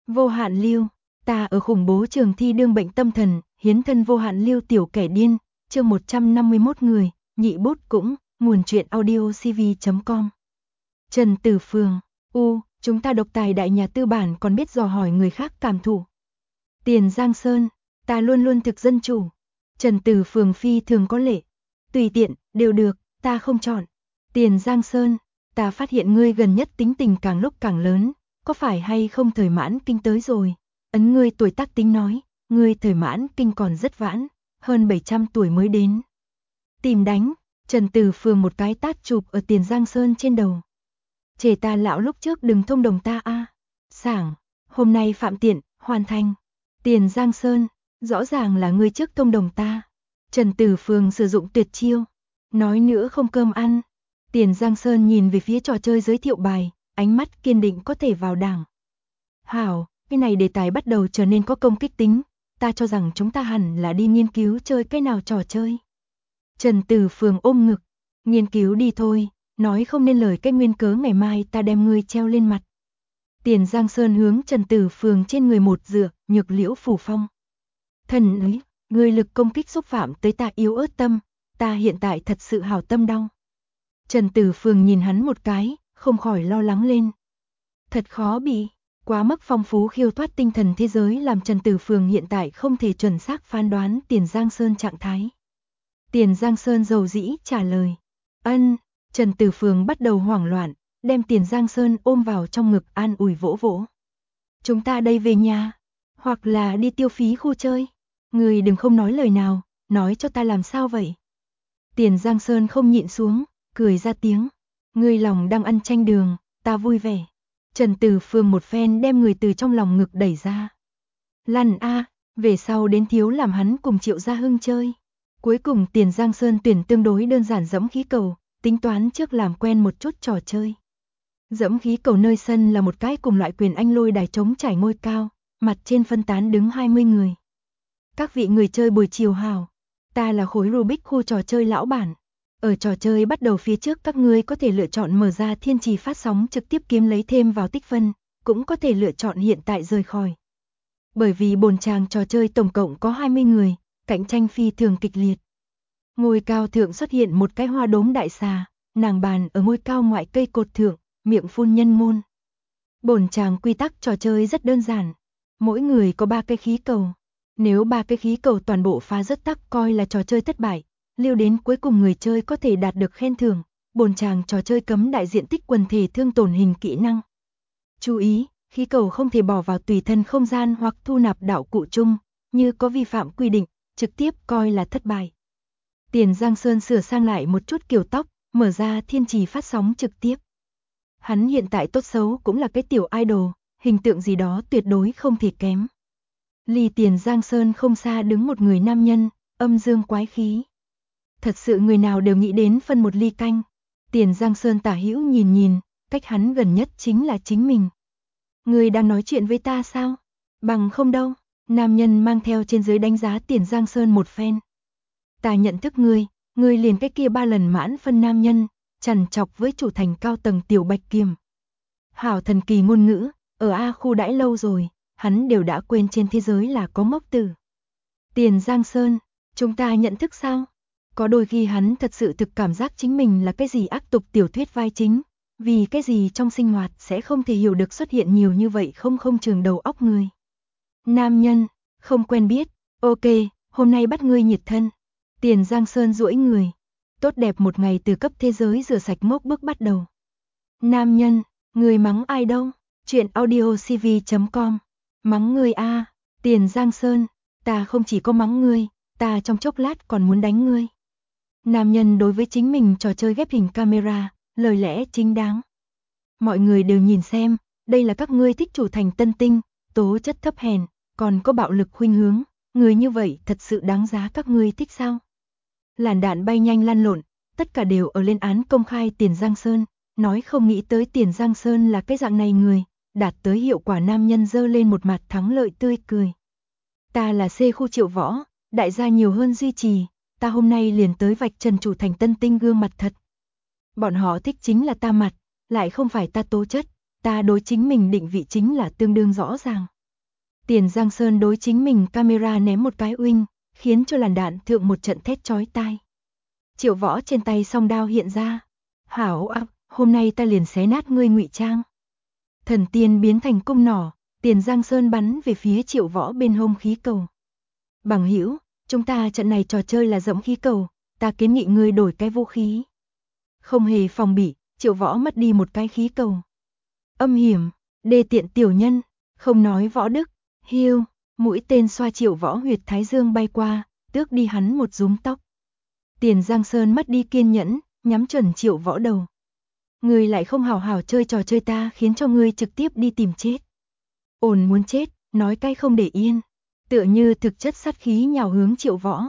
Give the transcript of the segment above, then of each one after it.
Vô hạn lưu, ta ở khủng bố trường thi đương bệnh tâm thần, hiến thân vô hạn lưu tiểu kẻ điên, chương 151 người, nhị bút cũng, nguồn truyện audio cv.com. Trần Tử Phường, chúng ta độc tài đại nhà tư bản còn biết dò hỏi người khác cảm thụ. Tiền Giang Sơn, ta luôn luôn thực dân chủ. Trần Tử Phường phi thường có lệ. Tùy tiện, đều được, ta không chọn. Tiền Giang Sơn, ta phát hiện ngươi gần nhất tính tình càng lúc càng lớn, có phải hay không thời mãn kinh tới rồi? Ấn ngươi tuổi tác tính nói, ngươi thời mãn kinh còn rất vãn, hơn 700 tuổi mới đến. Tìm đánh, Trần Tử Phường một cái tát chụp ở Tiền Giang Sơn trên đầu. Chề ta lão lúc trước đừng thông đồng ta a. Sảng, hôm nay phạm tiện, hoàn thành. Tiền Giang Sơn, rõ ràng là ngươi trước thông đồng ta. Trần Tử Phường sử dụng tuyệt chiêu, nói nữa không cơm ăn. Tiền Giang Sơn nhìn về phía trò chơi giới thiệu bài, ánh mắt kiên định có thể vào đảng. Hảo, cái này đề tài bắt đầu trở nên có công kích tính, ta cho rằng chúng ta hẳn là đi nghiên cứu chơi cái nào trò chơi. Trần Tử Phường ôm ngực, nghiên cứu đi thôi, nói không nên lời cái nguyên cớ ngày mai ta đem ngươi treo lên mặt. Tiền Giang Sơn hướng Trần Tử Phường trên người một dựa, nhược liễu phủ phong. Thần ấy, ngươi lực công kích xúc phạm tới ta yếu ớt tâm, ta hiện tại thật sự hảo tâm đau. Trần Tử Phường nhìn hắn một cái, không khỏi lo lắng lên. Thật khó bị, quá mức phong phú khiêu thoát tinh thần thế giới làm Trần Tử Phường hiện tại không thể chuẩn xác phán đoán Tiền Giang Sơn trạng thái. Tiền Giang Sơn dầu dĩ trả lời. Ân, Trần Tử Phường bắt đầu hoảng loạn, đem Tiền Giang Sơn ôm vào trong ngực an ủi vỗ vỗ. Chúng ta đây về nhà, hoặc là đi tiêu phí khu chơi. Người đừng không nói lời nào, nói cho ta làm sao vậy. Tiền Giang Sơn không nhịn xuống, cười ra tiếng. Người lòng đang ăn chanh đường, ta vui vẻ. Trần Tử Phường một phen đem người từ trong lòng ngực đẩy ra. Lăn a, về sau đến thiếu làm hắn cùng Triệu Gia Hưng chơi. Cuối cùng Tiền Giang Sơn tuyển tương đối đơn giản dẫm khí cầu, tính toán trước làm quen một chút trò chơi. Dẫm khí cầu nơi sân là một cái cùng loại quyền anh lôi đài trống trải ngôi cao, mặt trên phân tán đứng 20 người. Các vị người chơi buổi chiều hào, ta là khối Rubik khu trò chơi lão bản. Ở trò chơi bắt đầu phía trước các ngươi có thể lựa chọn mở ra thiên trì phát sóng trực tiếp kiếm lấy thêm vào tích phân, cũng có thể lựa chọn hiện tại rời khỏi. Bởi vì bồn chàng trò chơi tổng cộng có 20 người, cạnh tranh phi thường kịch liệt. Ngôi cao thượng xuất hiện một cái hoa đốm đại xà, nàng bàn ở ngôi cao ngoại cây cột thượng, miệng phun nhân ngôn. Bồn chàng quy tắc trò chơi rất đơn giản, mỗi người có 3 cái khí cầu. Nếu 3 cái khí cầu toàn bộ phá rất tắc coi là trò chơi thất bại, lưu đến cuối cùng người chơi có thể đạt được khen thưởng. Bồn chàng trò chơi cấm đại diện tích quần thể thương tổn hình kỹ năng. Chú ý, khí cầu không thể bỏ vào tùy thân không gian hoặc thu nạp đạo cụ chung, như có vi phạm quy định, trực tiếp coi là thất bại. Tiền Giang Sơn sửa sang lại một chút kiểu tóc, mở ra thiên trì phát sóng trực tiếp. Hắn hiện tại tốt xấu cũng là cái tiểu idol, hình tượng gì đó tuyệt đối không thể kém. Ly Tiền Giang Sơn không xa đứng một người nam nhân, âm dương quái khí. Thật sự người nào đều nghĩ đến phân một ly canh. Tiền Giang Sơn tả hữu nhìn nhìn, cách hắn gần nhất chính là chính mình. Người đang nói chuyện với ta sao? Bằng không đâu. Nam nhân mang theo trên dưới đánh giá Tiền Giang Sơn một phen. Ta nhận thức ngươi liền cái kia 3 lần mãn phân nam nhân, chằn chọc với chủ thành cao tầng tiểu Bạch Kiềm. Hảo thần kỳ ngôn ngữ, ở A khu đãi lâu rồi, hắn đều đã quên trên thế giới là có mốc tử. Tiền Giang Sơn, chúng ta nhận thức sao? Có đôi khi hắn thật sự thực cảm giác chính mình là cái gì ác tục tiểu thuyết vai chính, vì cái gì trong sinh hoạt sẽ không thể hiểu được xuất hiện nhiều như vậy không trường đầu óc người. Nam nhân, không quen biết, ok, hôm nay bắt ngươi nhiệt thân. Tiền Giang Sơn duỗi người, tốt đẹp một ngày từ cấp thế giới rửa sạch mốc bước bắt đầu. Nam nhân, người mắng ai đâu? Chuyện audio cv.com. Mắng ngươi a, Tiền Giang Sơn, ta không chỉ có mắng ngươi, ta trong chốc lát còn muốn đánh ngươi. Nam nhân đối với chính mình trò chơi ghép hình camera, lời lẽ chính đáng. Mọi người đều nhìn xem, đây là các ngươi thích chủ thành tân tinh, tố chất thấp hèn, còn có bạo lực khuynh hướng, người như vậy thật sự đáng giá các ngươi thích sao? Làn đạn bay nhanh lăn lộn, tất cả đều ở lên án công khai Tiền Giang Sơn, nói không nghĩ tới Tiền Giang Sơn là cái dạng này người, đạt tới hiệu quả nam nhân giơ lên một mặt thắng lợi tươi cười. Ta là C khu Triệu Võ, đại gia nhiều hơn duy trì, ta hôm nay liền tới vạch trần chủ thành tân tinh gương mặt thật. Bọn họ thích chính là ta mặt, lại không phải ta tố chất, ta đối chính mình định vị chính là tương đương rõ ràng. Tiền Giang Sơn đối chính mình camera ném một cái uinh, khiến cho làn đạn thượng một trận thét chói tai. Triệu Võ trên tay song đao hiện ra. Hảo ác, hôm nay ta liền xé nát ngươi ngụy trang. Thần tiên biến thành cung nỏ, Tiền Giang Sơn bắn về phía Triệu Võ bên hông khí cầu. Bằng hữu, chúng ta trận này trò chơi là dẫm khí cầu, ta kiến nghị ngươi đổi cái vũ khí. Không hề phòng bị, Triệu Võ mất đi một cái khí cầu. Âm hiểm, đê tiện tiểu nhân, không nói võ đức, hiu, mũi tên xoa Triệu Võ huyệt thái dương bay qua, tước đi hắn một rúm tóc. Tiền Giang Sơn mất đi kiên nhẫn, nhắm chuẩn Triệu Võ đầu. Ngươi lại không hảo hảo chơi trò chơi ta khiến cho ngươi trực tiếp đi tìm chết. Ổn muốn chết, nói cay không để yên. Tựa như thực chất sát khí nhào hướng Triệu Võ.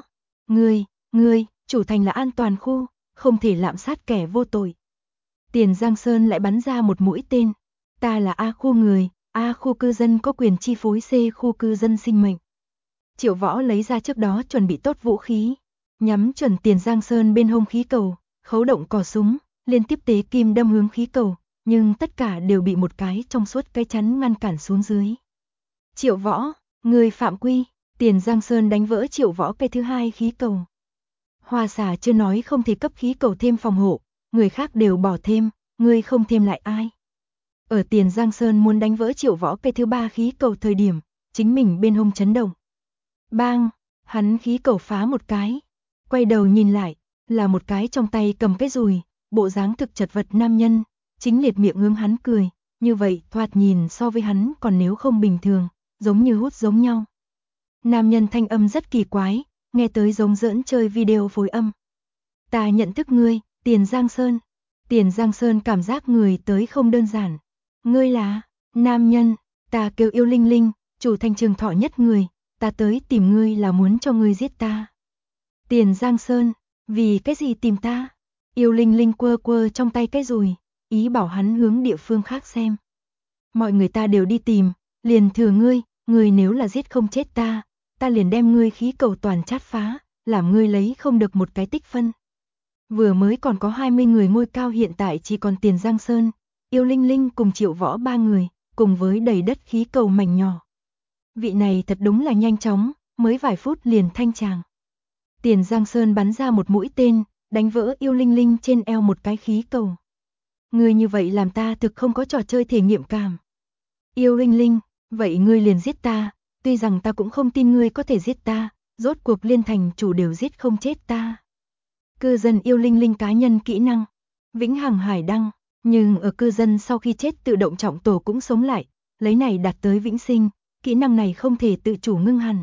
Ngươi, chủ thành là an toàn khu, không thể lạm sát kẻ vô tội. Tiền Giang Sơn lại bắn ra một mũi tên. Ta là A khu người, A khu cư dân có quyền chi phối C khu cư dân sinh mệnh. Triệu Võ lấy ra trước đó chuẩn bị tốt vũ khí, nhắm chuẩn Tiền Giang Sơn bên hông khí cầu, khấu động cò súng, liên tiếp tế kim đâm hướng khí cầu, nhưng tất cả đều bị một cái trong suốt cái chắn ngăn cản xuống dưới. Triệu Võ, người phạm quy, Tiền Giang Sơn đánh vỡ Triệu Võ cây thứ hai khí cầu. Hoa xà chưa nói không thể cấp khí cầu thêm phòng hộ, người khác đều bỏ thêm, ngươi không thêm lại ai. Ở Tiền Giang Sơn muốn đánh vỡ Triệu Võ cây thứ ba khí cầu thời điểm, chính mình bên hông chấn động. Bang, hắn khí cầu phá một cái, quay đầu nhìn lại, là một cái trong tay cầm cái dùi, bộ dáng thực chật vật nam nhân, chính liệt miệng hướng hắn cười, như vậy thoạt nhìn so với hắn còn nếu không bình thường, giống như hút giống nhau. Nam nhân thanh âm rất kỳ quái, nghe tới giống giỡn chơi video phối âm. Ta nhận thức ngươi, Tiền Giang Sơn. Tiền Giang Sơn cảm giác người tới không đơn giản. Ngươi là, nam nhân, ta kêu Yêu Linh Linh, chủ thành Trường Thọ nhất người, ta tới tìm ngươi là muốn cho ngươi giết ta. Tiền Giang Sơn, vì cái gì tìm ta? Yêu Linh Linh quơ quơ trong tay cái dùi, ý bảo hắn hướng địa phương khác xem. Mọi người ta đều đi tìm, liền thừa ngươi nếu là giết không chết ta liền đem ngươi khí cầu toàn chát phá, làm ngươi lấy không được một cái tích phân. Vừa mới còn có 20 người ngôi cao hiện tại chỉ còn Tiền Giang Sơn, Yêu Linh Linh cùng Triệu Võ 3 người, cùng với đầy đất khí cầu mảnh nhỏ. Vị này thật đúng là nhanh chóng, mới vài phút liền thanh tràng. Tiền Giang Sơn bắn ra một mũi tên, đánh vỡ Yêu Linh Linh trên eo một cái khí cầu. Ngươi như vậy làm ta thực không có trò chơi thể nghiệm cảm. Yêu Linh Linh, vậy ngươi liền giết ta, tuy rằng ta cũng không tin ngươi có thể giết ta, rốt cuộc liên thành chủ đều giết không chết ta. Cư dân Yêu Linh Linh cá nhân kỹ năng, vĩnh hằng hải đăng, nhưng ở cư dân sau khi chết tự động trọng tổ cũng sống lại, lấy này đạt tới vĩnh sinh, kỹ năng này không thể tự chủ ngưng hẳn.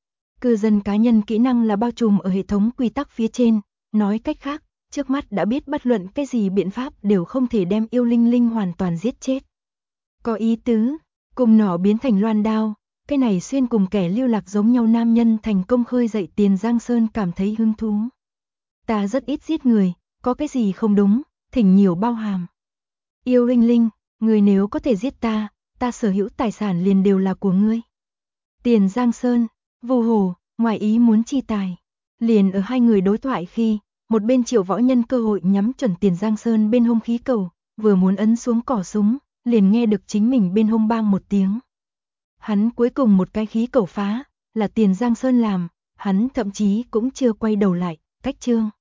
Cư dân cá nhân kỹ năng là bao trùm ở hệ thống quy tắc phía trên, nói cách khác, trước mắt đã biết bất luận cái gì biện pháp đều không thể đem Yêu Linh Linh hoàn toàn giết chết. Có ý tứ, cùng nỏ biến thành loan đao, cái này xuyên cùng kẻ lưu lạc giống nhau nam nhân thành công khơi dậy Tiền Giang Sơn cảm thấy hứng thú. Ta rất ít giết người, có cái gì không đúng, thỉnh nhiều bao hàm. Yêu Linh Linh, người nếu có thể giết ta sở hữu tài sản liền đều là của ngươi. Tiền Giang Sơn, vô hồ, ngoài ý muốn chi tài. Liền ở hai người đối thoại khi, một bên Triệu Võ nhân cơ hội nhắm chuẩn Tiền Giang Sơn bên hông khí cầu, vừa muốn ấn xuống cỏ súng, liền nghe được chính mình bên hông bang một tiếng. Hắn cuối cùng một cái khí cầu phá, là Tiền Giang Sơn làm, hắn thậm chí cũng chưa quay đầu lại, cách chương.